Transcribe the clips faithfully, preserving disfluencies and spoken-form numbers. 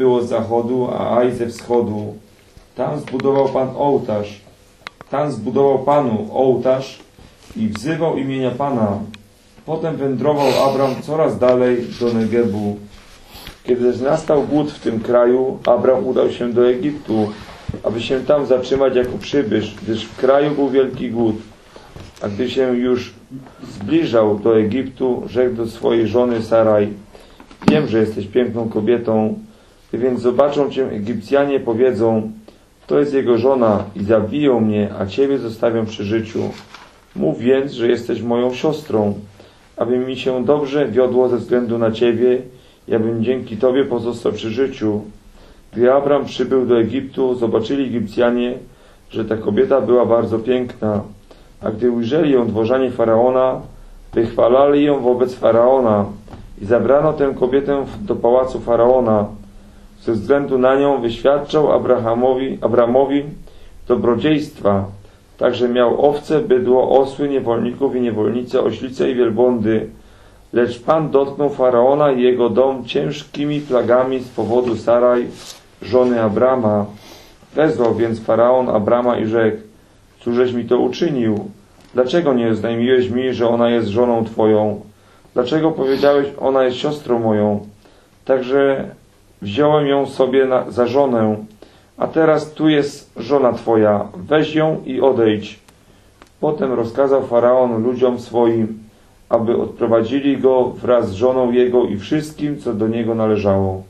było z zachodu, a Aj ze wschodu. Tam zbudował Pan ołtarz. Tam zbudował Panu ołtarz i wzywał imienia Pana. Potem wędrował Abram coraz dalej do Negebu. Kiedy nastał głód w tym kraju, Abram udał się do Egiptu, aby się tam zatrzymać jako przybysz, gdyż w kraju był wielki głód. A gdy się już zbliżał do Egiptu, rzekł do swojej żony Saraj: wiem, że jesteś piękną kobietą, gdy więc zobaczą cię Egipcjanie, powiedzą: to jest jego żona, i zabiją mnie, a ciebie zostawią przy życiu. Mów więc, że jesteś moją siostrą, aby mi się dobrze wiodło ze względu na ciebie i abym dzięki tobie pozostał przy życiu. Gdy Abram przybył do Egiptu, zobaczyli Egipcjanie, że ta kobieta była bardzo piękna, a gdy ujrzeli ją dworzanie Faraona, wychwalali ją wobec Faraona i zabrano tę kobietę do pałacu Faraona. Ze względu na nią wyświadczał Abrahamowi, Abramowi dobrodziejstwa. Także miał owce, bydło, osły, niewolników i niewolnice, oślice i wielbłądy. Lecz Pan dotknął Faraona i jego dom ciężkimi plagami z powodu Saraj, żony Abrama. Wezwał więc Faraon Abrama i rzekł: cóżeś mi to uczynił? Dlaczego nie oznajmiłeś mi, że ona jest żoną Twoją? Dlaczego powiedziałeś: ona jest siostrą moją? Także wziąłem ją sobie na, za żonę, a teraz tu jest żona Twoja, weź ją i odejdź. Potem rozkazał Faraon ludziom swoim, aby odprowadzili go wraz z żoną jego i wszystkim, co do niego należało.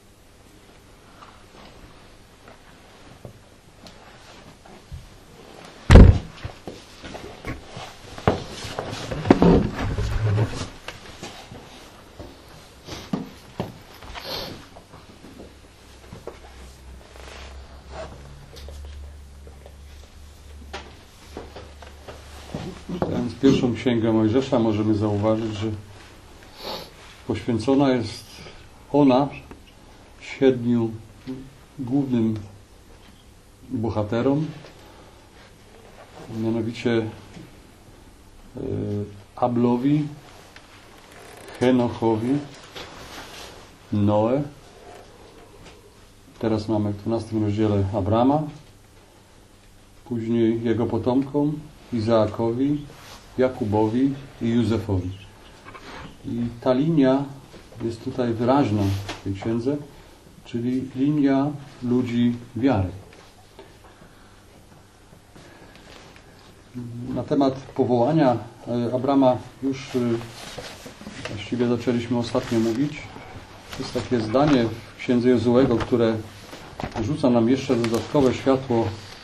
Czytając pierwszą księgę Mojżesza, możemy zauważyć, że poświęcona jest ona siedmiu głównym bohaterom, mianowicie Ablowi, Henochowi, Noe. Teraz mamy w dwunastym rozdziale Abrama, później jego potomkom Izaakowi, Jakubowi i Józefowi. I ta linia jest tutaj wyraźna w tej księdze, czyli linia ludzi wiary. Na temat powołania Abrama już właściwie zaczęliśmy ostatnio mówić. Jest takie zdanie w księdze Jozuego, które rzuca nam jeszcze dodatkowe światło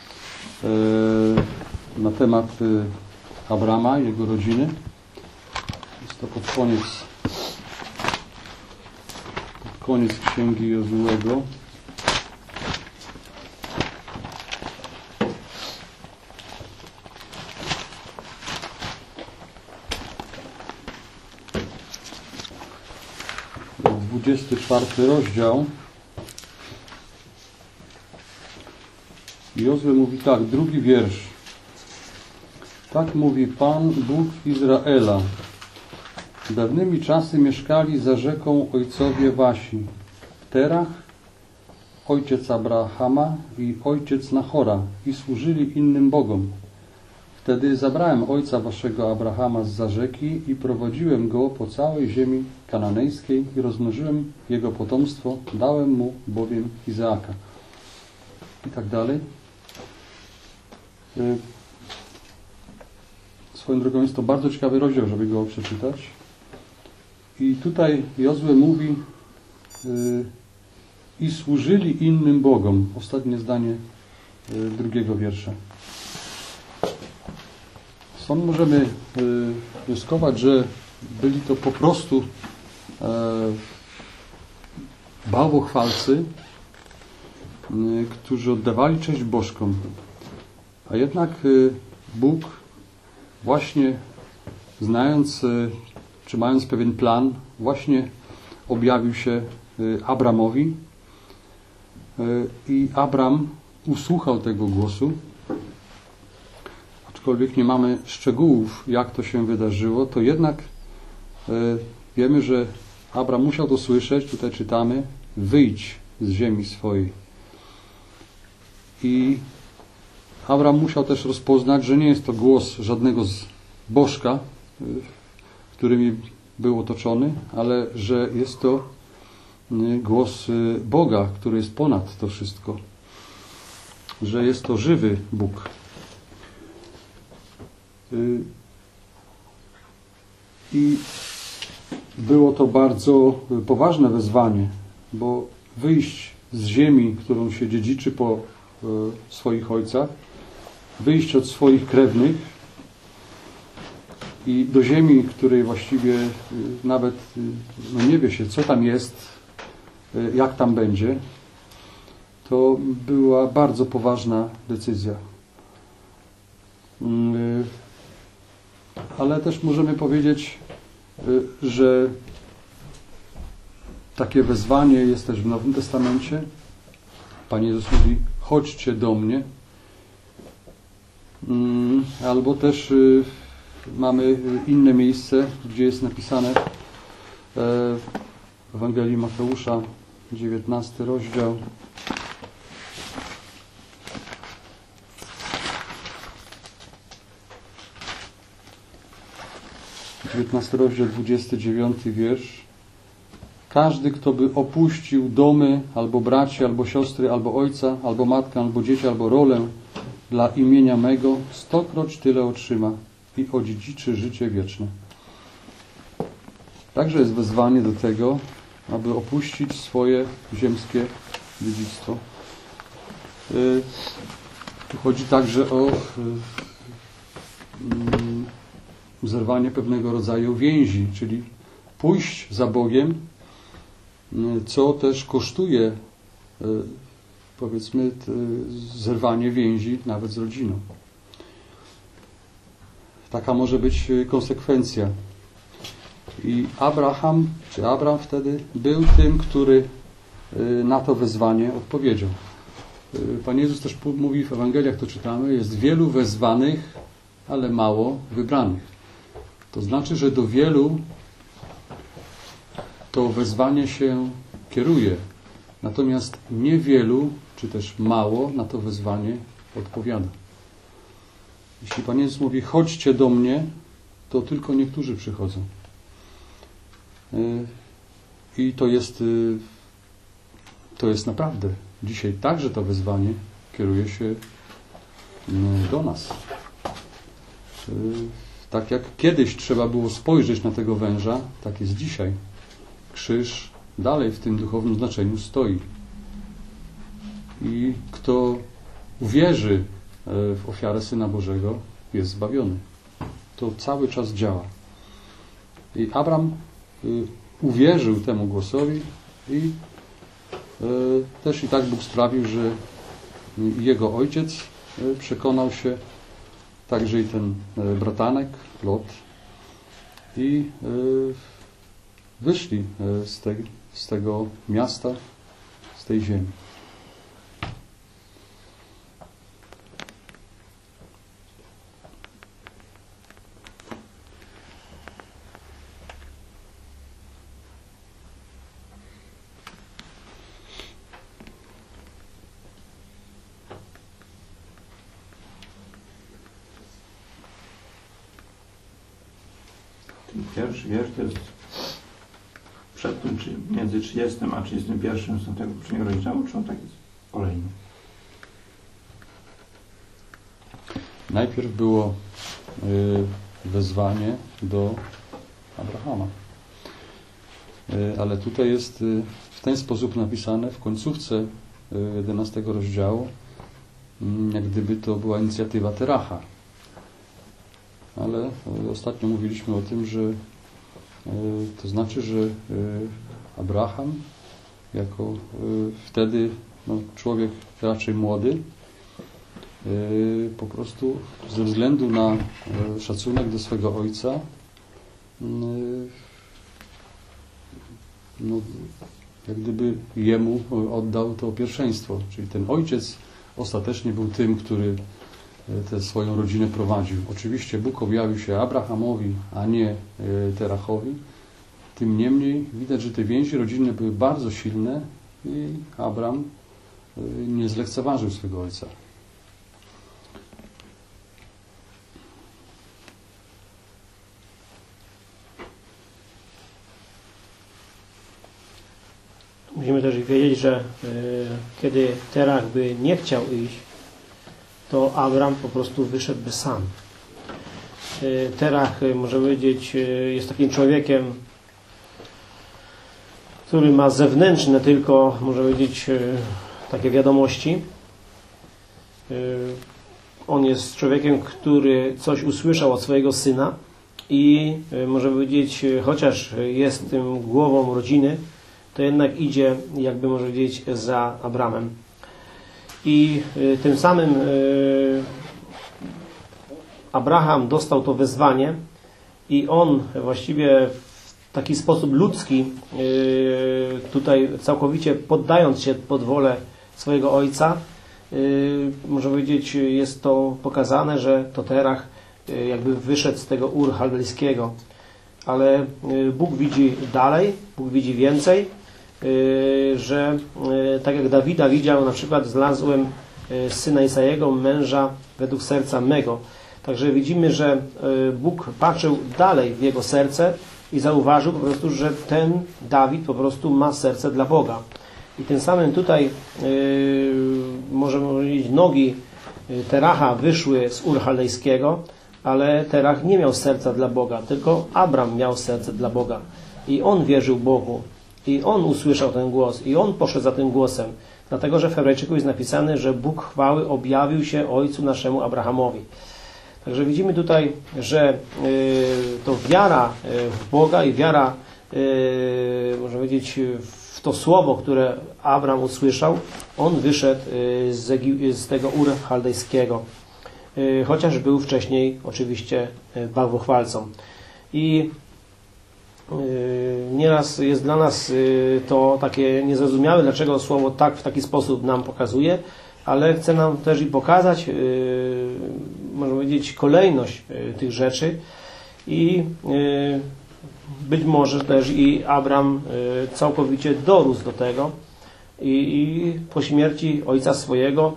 na temat Abrama i jego rodziny. Jest to pod koniec pod koniec księgi Jozuego. dwudziesty czwarty rozdział. Jozue mówi tak, drugi wiersz. Tak mówi Pan, Bóg Izraela. Dawnymi czasy mieszkali za rzeką ojcowie wasi. W Terach ojciec Abrahama i ojciec Nachora i służyli innym bogom. Wtedy zabrałem ojca waszego Abrahama zza rzeki i prowadziłem go po całej ziemi kananejskiej i rozmnożyłem jego potomstwo, dałem mu bowiem Izaaka. I tak dalej. Swoją drogą jest to bardzo ciekawy rozdział, żeby go przeczytać. I tutaj Jozue mówi yy, i służyli innym bogom. Ostatnie zdanie yy, drugiego wiersza. Stąd możemy yy, wnioskować, że byli to po prostu yy, bałwochwalcy, yy, którzy oddawali cześć bożkom. A jednak yy, Bóg właśnie znając, czy mając pewien plan, właśnie objawił się Abramowi i Abram usłuchał tego głosu. Aczkolwiek nie mamy szczegółów, jak to się wydarzyło, to jednak wiemy, że Abram musiał to słyszeć. Tutaj czytamy: wyjdź z ziemi swojej. I Abram musiał też rozpoznać, że nie jest to głos żadnego z bożka, którymi był otoczony, ale że jest to głos Boga, który jest ponad to wszystko. Że jest to żywy Bóg. I było to bardzo poważne wezwanie, bo wyjść z ziemi, którą się dziedziczy po swoich ojcach, wyjść od swoich krewnych i do ziemi, której właściwie nawet no nie wie się, co tam jest, jak tam będzie, to była bardzo poważna decyzja. Ale też możemy powiedzieć, że takie wezwanie jest też w Nowym Testamencie. Pan Jezus mówi: chodźcie do mnie. Albo też mamy inne miejsce, gdzie jest napisane w Ewangelii Mateusza, dziewiętnasty rozdział. dziewiętnasty rozdział, dwudziesty dziewiąty wiersz. Każdy, kto by opuścił domy, albo braci, albo siostry, albo ojca, albo matkę, albo dzieci, albo rolę dla imienia mego, stokroć tyle otrzyma i odziedziczy życie wieczne. Także jest wezwanie do tego, aby opuścić swoje ziemskie dziedzictwo. Tu chodzi także o zerwanie pewnego rodzaju więzi, czyli pójść za Bogiem, co też kosztuje, powiedzmy, zerwanie więzi nawet z rodziną. Taka może być konsekwencja. I Abraham, czy Abram wtedy był tym, który na to wezwanie odpowiedział. Pan Jezus też mówi w Ewangeliach, to czytamy, jest wielu wezwanych, ale mało wybranych. To znaczy, że do wielu to wezwanie się kieruje. Natomiast niewielu, czy też mało na to wezwanie odpowiada. Jeśli Pan Jezus mówi: chodźcie do mnie, to tylko niektórzy przychodzą. I to jest, to jest naprawdę dzisiaj także to wezwanie kieruje się do nas. Tak jak kiedyś trzeba było spojrzeć na tego węża, tak jest dzisiaj. Krzyż dalej w tym duchowym znaczeniu stoi. I kto uwierzy w ofiarę Syna Bożego, jest zbawiony. To cały czas działa. I Abram uwierzył temu głosowi i też i tak Bóg sprawił, że jego ojciec przekonał się, także i ten bratanek, Lot, i wyszli z, te, z tego miasta, z tej ziemi. Pierwszy wiersz to jest przed tym, czy między trzydziestym a trzydziestym pierwszym są tego poprzedniego rozdziału, czy on tak jest kolejny? Najpierw było y, wezwanie do Abrahama. Y, ale tutaj jest y, w ten sposób napisane w końcówce jedenastego rozdziału, y, jak gdyby to była inicjatywa Teracha. Ale ostatnio mówiliśmy o tym, że to znaczy, że Abraham jako wtedy no, człowiek raczej młody po prostu ze względu na szacunek do swego ojca no, jak gdyby jemu oddał to pierwszeństwo. Czyli ten ojciec ostatecznie był tym, który tę swoją rodzinę prowadził. Oczywiście Bóg objawił się Abrahamowi, a nie Terachowi. Tym niemniej widać, że te więzi rodzinne były bardzo silne I Abram nie zlekceważył swego ojca. Musimy też wiedzieć, że y, kiedy Terach by nie chciał iść, to Abram po prostu wyszedłby sam. Y, Terach, y, może powiedzieć, y, jest takim człowiekiem, który ma zewnętrzne tylko, może powiedzieć, y, takie wiadomości. Y, on jest człowiekiem, który coś usłyszał od swojego syna i y, może powiedzieć, y, chociaż jest tym głową rodziny, to jednak idzie, jakby można powiedzieć, za Abramem. I y, tym samym y, Abraham dostał to wezwanie i on właściwie w taki sposób ludzki, y, tutaj całkowicie poddając się pod wolę swojego ojca, y, można powiedzieć, jest to pokazane, że to Terach y, jakby wyszedł z tego Ur Chaldejskiego. Ale y, Bóg widzi dalej, Bóg widzi więcej, że tak jak Dawida widział, na przykład znalazłem syna Isajego, męża według serca mego. Także widzimy, że Bóg patrzył dalej w jego serce i zauważył po prostu, że ten Dawid po prostu ma serce dla Boga. I tym samym tutaj możemy powiedzieć, nogi Teracha wyszły z Ur Chaldejskiego, ale Terach nie miał serca dla Boga, tylko Abram miał serce dla Boga. I on wierzył Bogu. I on usłyszał ten głos i on poszedł za tym głosem. Dlatego, że w Hebrajczyku jest napisane, że Bóg chwały objawił się ojcu naszemu Abrahamowi. Także widzimy tutaj, że y, to wiara w Boga i wiara, y, można powiedzieć, w to słowo, które Abram usłyszał, on wyszedł y, z, Egi- z tego Ur Chaldejskiego. Y, chociaż był wcześniej oczywiście y, bałwochwalcą. I nieraz jest dla nas to takie niezrozumiałe, dlaczego słowo tak w taki sposób nam pokazuje, ale chce nam też i pokazać, można powiedzieć, kolejność tych rzeczy i być może też i Abram całkowicie dorósł do tego i, i po śmierci ojca swojego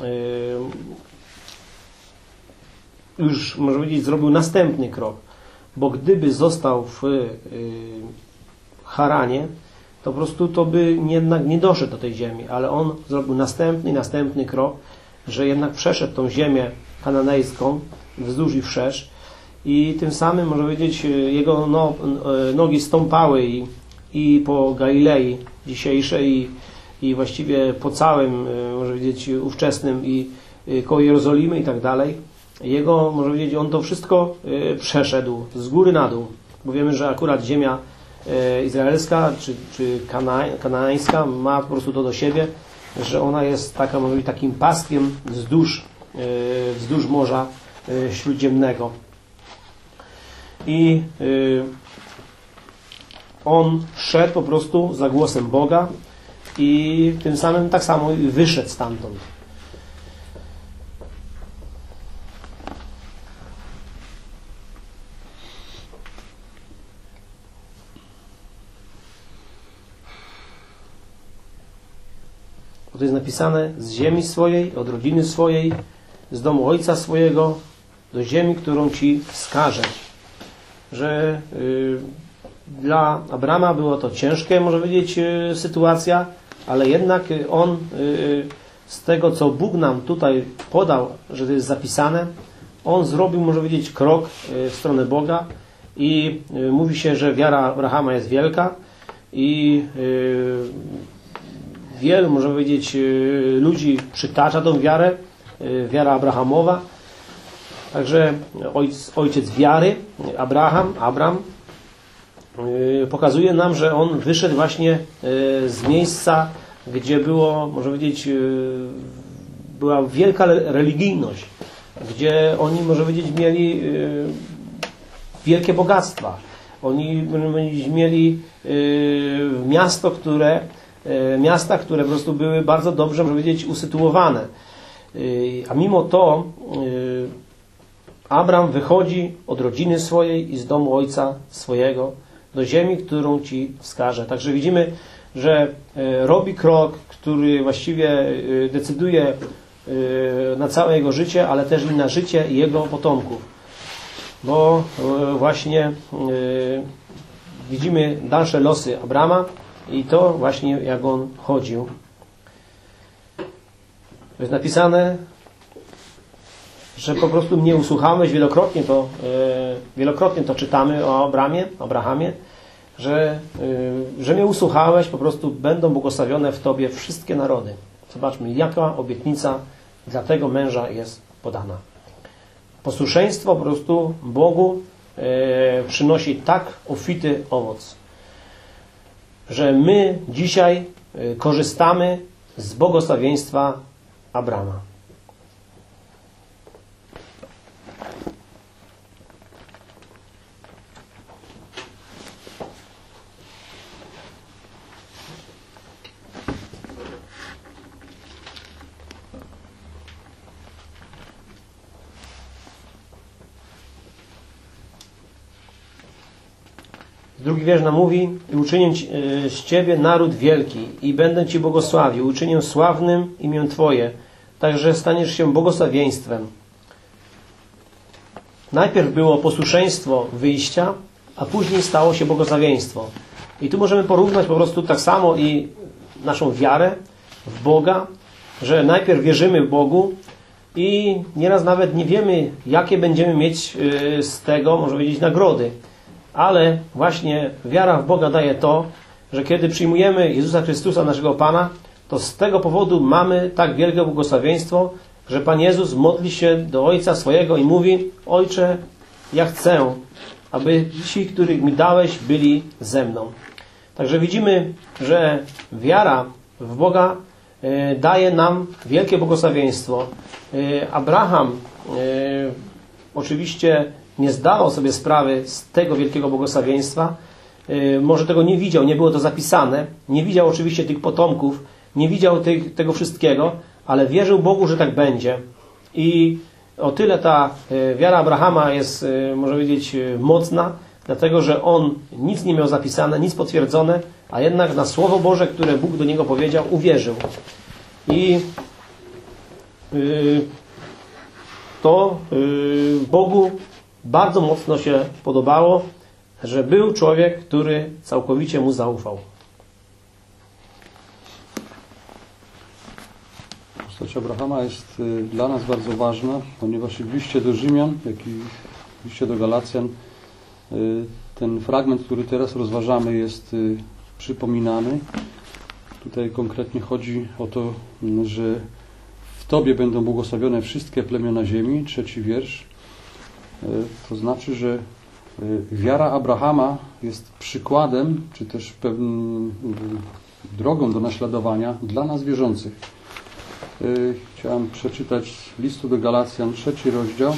już, można powiedzieć, zrobił następny krok. Bo gdyby został w y, Haranie, to po prostu to by jednak nie doszedł do tej ziemi, ale on zrobił następny, następny krok, że jednak przeszedł tą ziemię kananejską wzdłuż i wszerz i tym samym, można powiedzieć, jego no, nogi stąpały i, i po Galilei dzisiejszej i, i właściwie po całym, można powiedzieć, ówczesnym i koło Jerozolimy i tak dalej. Jego, można powiedzieć, on to wszystko y, przeszedł z góry na dół, bo wiemy, że akurat ziemia y, izraelska czy, czy kana, kanańska ma po prostu to do siebie, że ona jest taka, można powiedzieć, takim paskiem wzdłuż, y, wzdłuż Morza y, Śródziemnego. I y, on szedł po prostu za głosem Boga i tym samym tak samo wyszedł stamtąd. To jest napisane: z ziemi swojej, od rodziny swojej, z domu ojca swojego, do ziemi, którą Ci wskażę. Że y, dla Abrama było to ciężkie, może powiedzieć, y, sytuacja, ale jednak y, on y, z tego, co Bóg nam tutaj podał, że to jest zapisane, on zrobił, może powiedzieć, krok y, w stronę Boga i y, mówi się, że wiara Abrahama jest wielka i y, wielu, można powiedzieć, ludzi przytacza tą wiarę, wiara Abrahamowa. Także ojc, ojciec wiary, Abraham, Abram, pokazuje nam, że on wyszedł właśnie z miejsca, gdzie było, można powiedzieć, była wielka religijność, gdzie oni, można powiedzieć, mieli wielkie bogactwa. Oni, można powiedzieć, mieli miasto, które miasta, które po prostu były bardzo dobrze, można powiedzieć, usytuowane. A mimo to Abram wychodzi od rodziny swojej i z domu ojca swojego do ziemi, którą Ci wskażę. Także widzimy, że robi krok, który właściwie decyduje na całe jego życie, ale też i na życie jego potomków. Bo właśnie widzimy dalsze losy Abrama i to właśnie jak on chodził. Jest napisane, że po prostu mnie usłuchałeś, wielokrotnie to, wielokrotnie to czytamy o Abramie, Abrahamie, że, że mnie usłuchałeś, po prostu będą błogosławione w Tobie wszystkie narody. Zobaczmy, jaka obietnica dla tego męża jest podana. Posłuszeństwo po prostu Bogu e, przynosi tak obfity owoc, że my dzisiaj e, korzystamy z błogosławieństwa Abrama. Drugi wiersz nam mówi: i uczynię z Ciebie naród wielki i będę Ci błogosławił, uczynię sławnym imię Twoje, także staniesz się błogosławieństwem. Najpierw było posłuszeństwo wyjścia, a później stało się błogosławieństwo. I tu możemy porównać po prostu tak samo i naszą wiarę w Boga, że najpierw wierzymy w Bogu i nieraz nawet nie wiemy, jakie będziemy mieć z tego, można powiedzieć, nagrody. Ale właśnie wiara w Boga daje to, że kiedy przyjmujemy Jezusa Chrystusa, naszego Pana, to z tego powodu mamy tak wielkie błogosławieństwo, że Pan Jezus modli się do Ojca swojego i mówi: Ojcze, ja chcę, aby ci, których mi dałeś, byli ze mną. Także widzimy, że wiara w Boga daje nam wielkie błogosławieństwo. Abraham oczywiście nie zdawał sobie sprawy z tego wielkiego błogosławieństwa. Może tego nie widział, nie było to zapisane. Nie widział oczywiście tych potomków, nie widział tych, tego wszystkiego, ale wierzył Bogu, że tak będzie. I o tyle ta wiara Abrahama jest, można powiedzieć, mocna, dlatego że on nic nie miał zapisane, nic potwierdzone, a jednak na Słowo Boże, które Bóg do niego powiedział, uwierzył. I to Bogu bardzo mocno się podobało, że był człowiek, który całkowicie mu zaufał. Postać Abrahama jest dla nas bardzo ważna, ponieważ i w liście do Rzymian, jak i w liście do Galacjan ten fragment, który teraz rozważamy, jest przypominany. Tutaj konkretnie chodzi o to, że w Tobie będą błogosławione wszystkie plemiona ziemi, trzeci wiersz. To znaczy, że wiara Abrahama jest przykładem, czy też pewną drogą do naśladowania dla nas wierzących. Chciałem przeczytać listu do Galacjan, trzeci rozdział,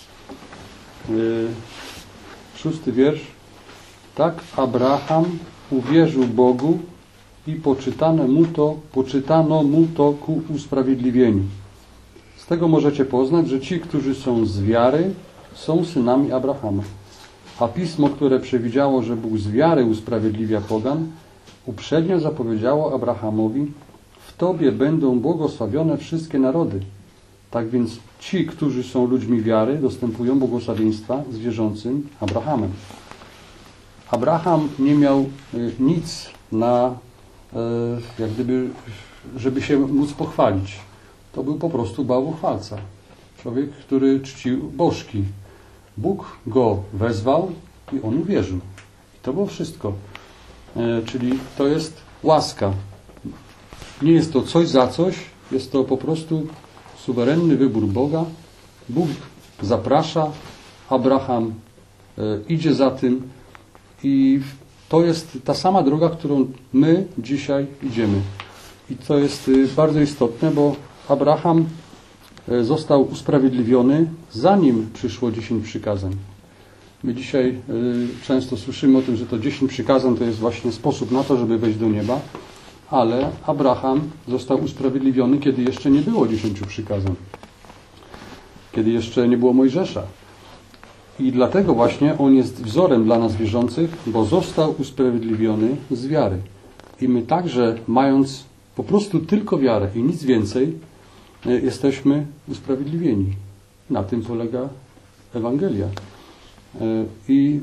szósty wiersz. Tak Abraham uwierzył Bogu i poczytano mu to, poczytano mu to ku usprawiedliwieniu. Z tego możecie poznać, że ci, którzy są z wiary, są synami Abrahama. A Pismo, które przewidziało, że Bóg z wiary usprawiedliwia pogan, uprzednio zapowiedziało Abrahamowi: w Tobie będą błogosławione wszystkie narody. Tak więc ci, którzy są ludźmi wiary, dostępują błogosławieństwa z wierzącym Abrahamem. Abraham nie miał nic na, jak gdyby, żeby się móc pochwalić. To był po prostu bałwochwalca. Człowiek, który czcił bożki. Bóg go wezwał i on uwierzył. I to było wszystko. E, czyli to jest łaska. Nie jest to coś za coś, jest to po prostu suwerenny wybór Boga. Bóg zaprasza, Abraham e, idzie za tym i to jest ta sama droga, którą my dzisiaj idziemy. I to jest e, bardzo istotne, bo Abraham został usprawiedliwiony, zanim przyszło dziesięć przykazań. My dzisiaj y, często słyszymy o tym, że to dziesięć przykazań to jest właśnie sposób na to, żeby wejść do nieba, ale Abraham został usprawiedliwiony, kiedy jeszcze nie było dziesięciu przykazań. Kiedy jeszcze nie było Mojżesza. I dlatego właśnie on jest wzorem dla nas wierzących, bo został usprawiedliwiony z wiary. I my także, mając po prostu tylko wiarę i nic więcej, jesteśmy usprawiedliwieni. Na tym polega Ewangelia. I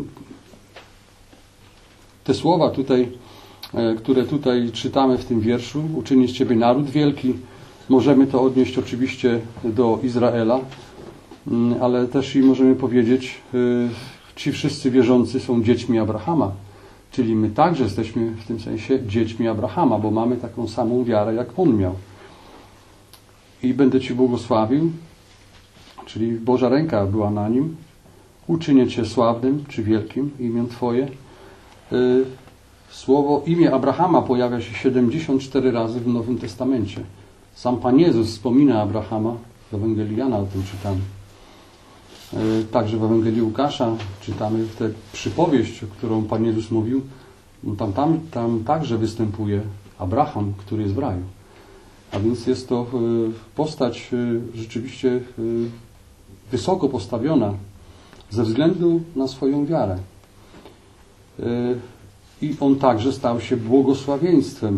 te słowa tutaj, które tutaj czytamy w tym wierszu, uczynię z Ciebie naród wielki, możemy to odnieść oczywiście do Izraela, ale też i możemy powiedzieć, ci wszyscy wierzący są dziećmi Abrahama, czyli my także jesteśmy w tym sensie dziećmi Abrahama, bo mamy taką samą wiarę, jak on miał. I będę Ci błogosławił, czyli Boża ręka była na nim, uczynię Cię sławnym czy wielkim, imię Twoje. Słowo imię Abrahama pojawia się siedemdziesiąt cztery razy w Nowym Testamencie. Sam Pan Jezus wspomina Abrahama, w Ewangelii Jana o tym czytamy. Także w Ewangelii Łukasza czytamy tę przypowieść, którą Pan Jezus mówił. Tam, tam, tam także występuje Abraham, który jest w raju. A więc jest to postać rzeczywiście wysoko postawiona ze względu na swoją wiarę. I on także stał się błogosławieństwem.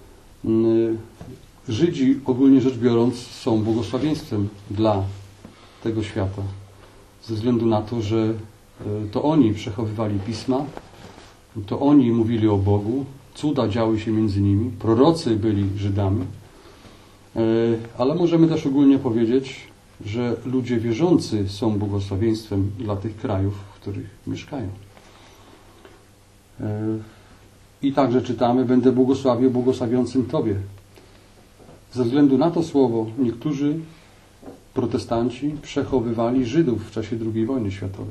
Żydzi, ogólnie rzecz biorąc, są błogosławieństwem dla tego świata. Ze względu na to, że to oni przechowywali pisma, to oni mówili o Bogu, cuda działy się między nimi, prorocy byli Żydami, ale możemy też ogólnie powiedzieć, że ludzie wierzący są błogosławieństwem dla tych krajów, w których mieszkają. I także czytamy, będę błogosławił błogosławiącym Tobie. Ze względu na to słowo niektórzy protestanci przechowywali Żydów w czasie drugiej wojny światowej,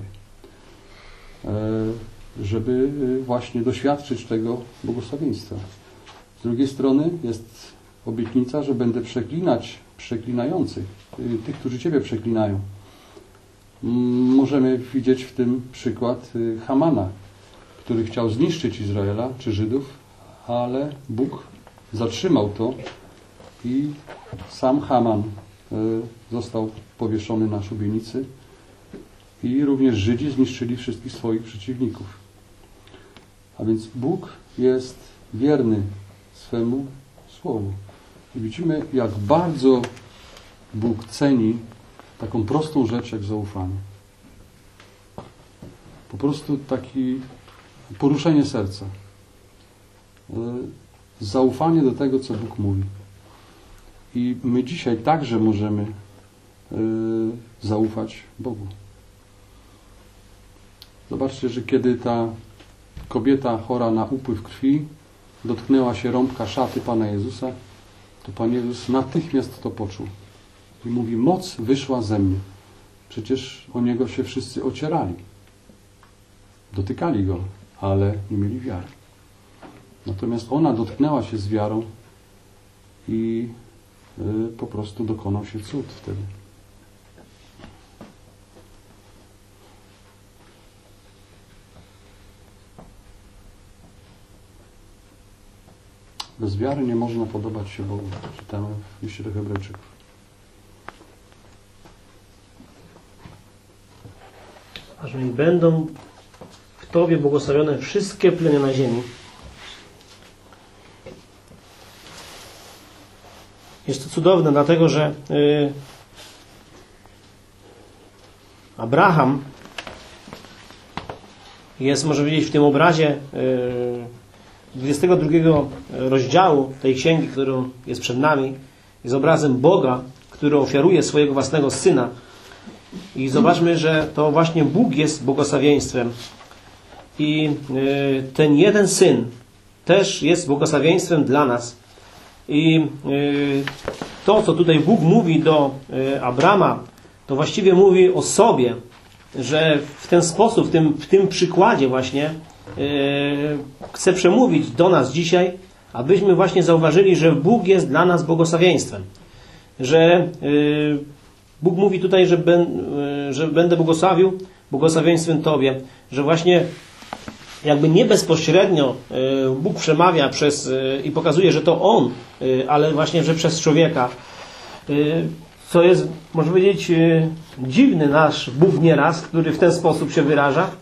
żeby właśnie doświadczyć tego błogosławieństwa. Z drugiej strony jest obietnica, że będę przeklinać przeklinających, tych, którzy Ciebie przeklinają. Możemy widzieć w tym przykład Hamana, który chciał zniszczyć Izraela czy Żydów, ale Bóg zatrzymał to i sam Haman został powieszony na szubienicy i również Żydzi zniszczyli wszystkich swoich przeciwników. A więc Bóg jest wierny swemu słowu. I widzimy, jak bardzo Bóg ceni taką prostą rzecz jak zaufanie. Po prostu taki poruszenie serca. Zaufanie do tego, co Bóg mówi. I my dzisiaj także możemy zaufać Bogu. Zobaczcie, że kiedy ta kobieta chora na upływ krwi dotknęła się rąbka szaty Pana Jezusa, to Pan Jezus natychmiast to poczuł. I mówi, moc wyszła ze mnie. Przecież o Niego się wszyscy ocierali. Dotykali Go, ale nie mieli wiary. Natomiast ona dotknęła się z wiarą i y, po prostu dokonał się cud wtedy. Bez wiary nie można podobać się Bogu. Czytamy w liście do Hebrajczyków. Aż mi będą w Tobie błogosławione wszystkie plemiona ziemi. Jest to cudowne, dlatego że yy, Abraham jest, może powiedzieć, w tym obrazie yy, dwudziestego drugiego rozdziału tej księgi, którą jest przed nami, jest obrazem Boga, który ofiaruje swojego własnego Syna. I zobaczmy, że to właśnie Bóg jest błogosławieństwem. I y, ten jeden Syn też jest błogosławieństwem dla nas. I y, to, co tutaj Bóg mówi do y, Abrama, to właściwie mówi o sobie, że w ten sposób, w tym, w tym przykładzie właśnie Yy, chcę przemówić do nas dzisiaj, abyśmy właśnie zauważyli, że Bóg jest dla nas błogosławieństwem. Że yy, Bóg mówi tutaj, że, ben, yy, że będę błogosławił błogosławieństwem Tobie. Że właśnie jakby nie bezpośrednio yy, Bóg przemawia przez, yy, i pokazuje, że to On, yy, ale właśnie, że przez człowieka. Yy, co jest, można powiedzieć, yy, dziwny nasz Bóg nieraz, który w ten sposób się wyraża.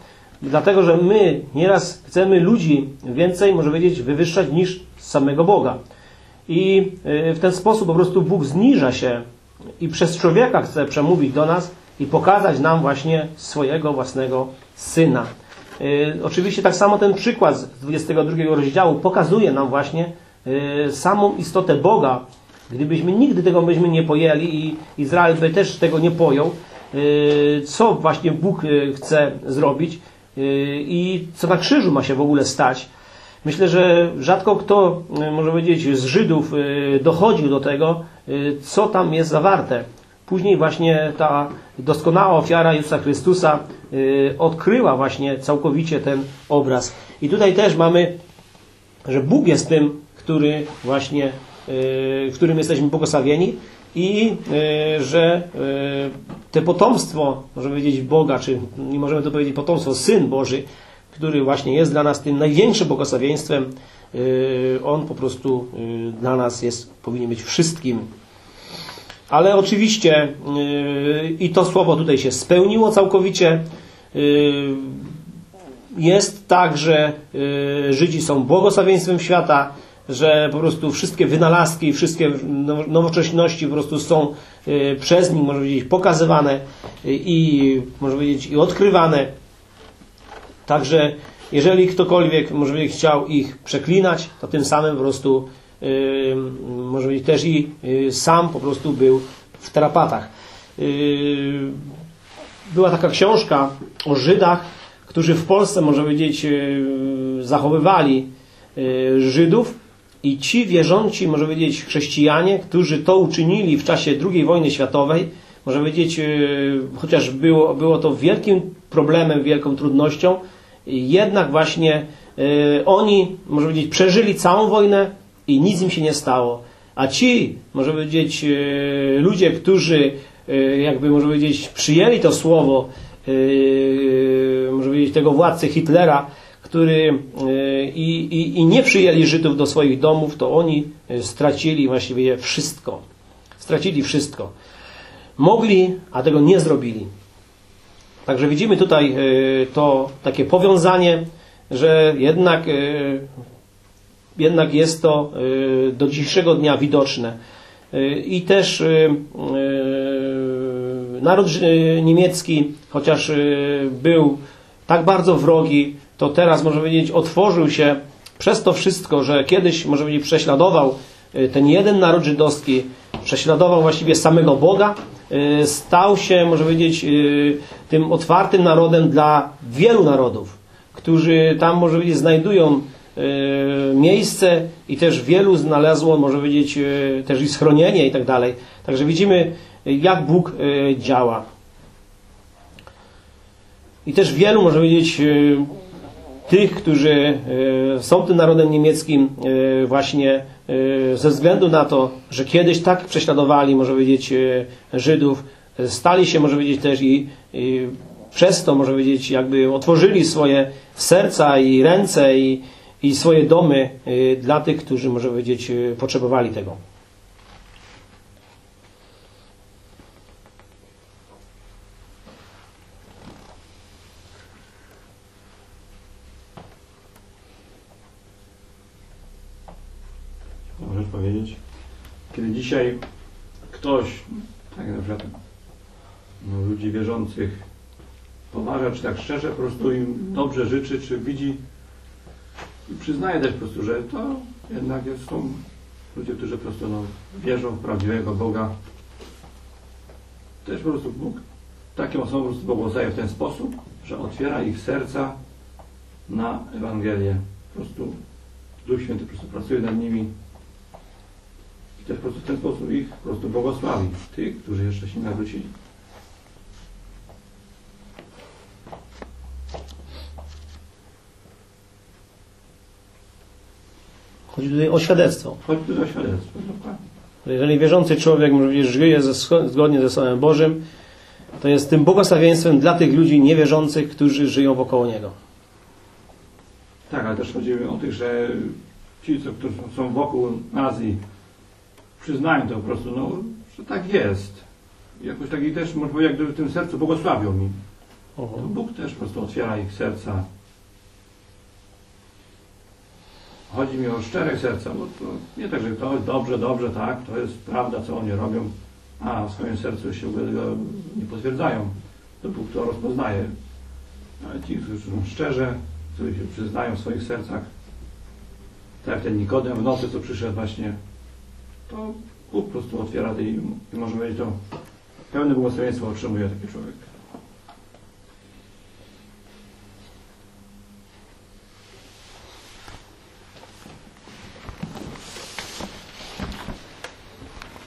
Dlatego, że my nieraz chcemy ludzi więcej, może powiedzieć, wywyższać niż samego Boga. I w ten sposób po prostu Bóg zniża się i przez człowieka chce przemówić do nas i pokazać nam właśnie swojego własnego Syna. Yy, oczywiście tak samo ten przykład z dwudziestego drugiego rozdziału pokazuje nam właśnie yy, samą istotę Boga. Gdybyśmy nigdy tego byśmy nie pojęli i Izrael by też tego nie pojął, yy, co właśnie Bóg yy, chce zrobić yy, i co na krzyżu ma się w ogóle stać. Myślę, że rzadko kto, yy, może powiedzieć, z Żydów yy, dochodził do tego, yy, co tam jest zawarte. Później właśnie ta doskonała ofiara Jezusa Chrystusa y, odkryła właśnie całkowicie ten obraz. I tutaj też mamy, że Bóg jest tym, który właśnie, y, w którym jesteśmy błogosławieni i y, że y, te potomstwo, możemy powiedzieć Boga, czy nie możemy to powiedzieć potomstwo, Syn Boży, który właśnie jest dla nas tym największym błogosławieństwem, y, On po prostu y, dla nas jest, powinien być wszystkim. Ale oczywiście yy, i to słowo tutaj się spełniło całkowicie. Yy, jest tak, że yy, Żydzi są błogosławieństwem świata, że po prostu wszystkie wynalazki, wszystkie nowocześności po prostu są yy, przez nich, można powiedzieć, pokazywane yy, i można powiedzieć i odkrywane. Także jeżeli ktokolwiek, może powiedzieć, chciał ich przeklinać, to tym samym po prostu Yy, może być też i yy, sam po prostu był w tarapatach. Yy, była taka książka o Żydach, którzy w Polsce, może powiedzieć, yy, zachowywali yy, Żydów i ci wierzący, może powiedzieć, chrześcijanie, którzy to uczynili w czasie drugiej wojny światowej, może powiedzieć, yy, chociaż było, było to wielkim problemem, wielką trudnością, jednak właśnie yy, oni, może powiedzieć, przeżyli całą wojnę i nic im się nie stało. A ci, może powiedzieć, ludzie, którzy jakby, może powiedzieć, przyjęli to słowo, może powiedzieć, tego władcy Hitlera, który i, i, i nie przyjęli Żydów do swoich domów, to oni stracili właściwie wszystko. Stracili wszystko. Mogli, a tego nie zrobili. Także widzimy tutaj to takie powiązanie, że jednak Jednak jest to do dzisiejszego dnia widoczne. I też naród niemiecki, chociaż był tak bardzo wrogi, to teraz, można powiedzieć, otworzył się przez to wszystko, że kiedyś, można powiedzieć, prześladował ten jeden naród żydowski, prześladował właściwie samego Boga, stał się, można powiedzieć, tym otwartym narodem dla wielu narodów, którzy tam, może powiedzieć, znajdują miejsce i też wielu znalazło, może powiedzieć, też i schronienie i tak dalej. Także widzimy, jak Bóg działa. I też wielu, może powiedzieć, tych, którzy są tym narodem niemieckim właśnie ze względu na to, że kiedyś tak prześladowali, może powiedzieć, Żydów, stali się, może powiedzieć, też i, i przez to, może powiedzieć, jakby otworzyli swoje serca i ręce i i swoje domy y, dla tych, którzy, może powiedzieć, y, potrzebowali tego. Możesz powiedzieć? Kiedy dzisiaj ktoś, tak na przykład no, ludzi wierzących poważa, czy tak szczerze po prostu im dobrze życzy, czy widzi i przyznaje też po prostu, że to jednak jest, są ludzie, którzy po prostu no, wierzą w prawdziwego Boga. Też po prostu Bóg takim osobom po prostu błogosławi w ten sposób, że otwiera ich serca na Ewangelię. Po prostu Duch Święty po prostu pracuje nad nimi i też po prostu w ten sposób ich po prostu błogosławi. Tych, którzy jeszcze się nie nawrócili. Chodzi tutaj o świadectwo. Chodzi tutaj o świadectwo, dokładnie. Jeżeli wierzący człowiek, może powiedzieć, żyje ze, zgodnie ze Słowem Bożym, to jest tym błogosławieństwem dla tych ludzi niewierzących, którzy żyją wokoło Niego. Tak, ale też chodzi o tych, że ci, co, którzy są wokół nas i przyznają to po prostu, no, że tak jest. Jakoś taki też, może powiedzieć, jak w tym sercu błogosławią mi. To Mhm. Bóg też po prostu otwiera ich serca. Chodzi mi o szczere serca, bo to nie tak, że to jest dobrze, dobrze, tak, to jest prawda, co oni robią, a w swoim sercu się tego nie potwierdzają. To Bóg to rozpoznaje. Ale ci, którzy są szczerze, którzy się przyznają w swoich sercach, tak jak ten Nikodem w nocy, co przyszedł właśnie, to Bóg po prostu otwiera i, i może powiedzieć, to pełne błogosławieństwo otrzymuje taki człowiek.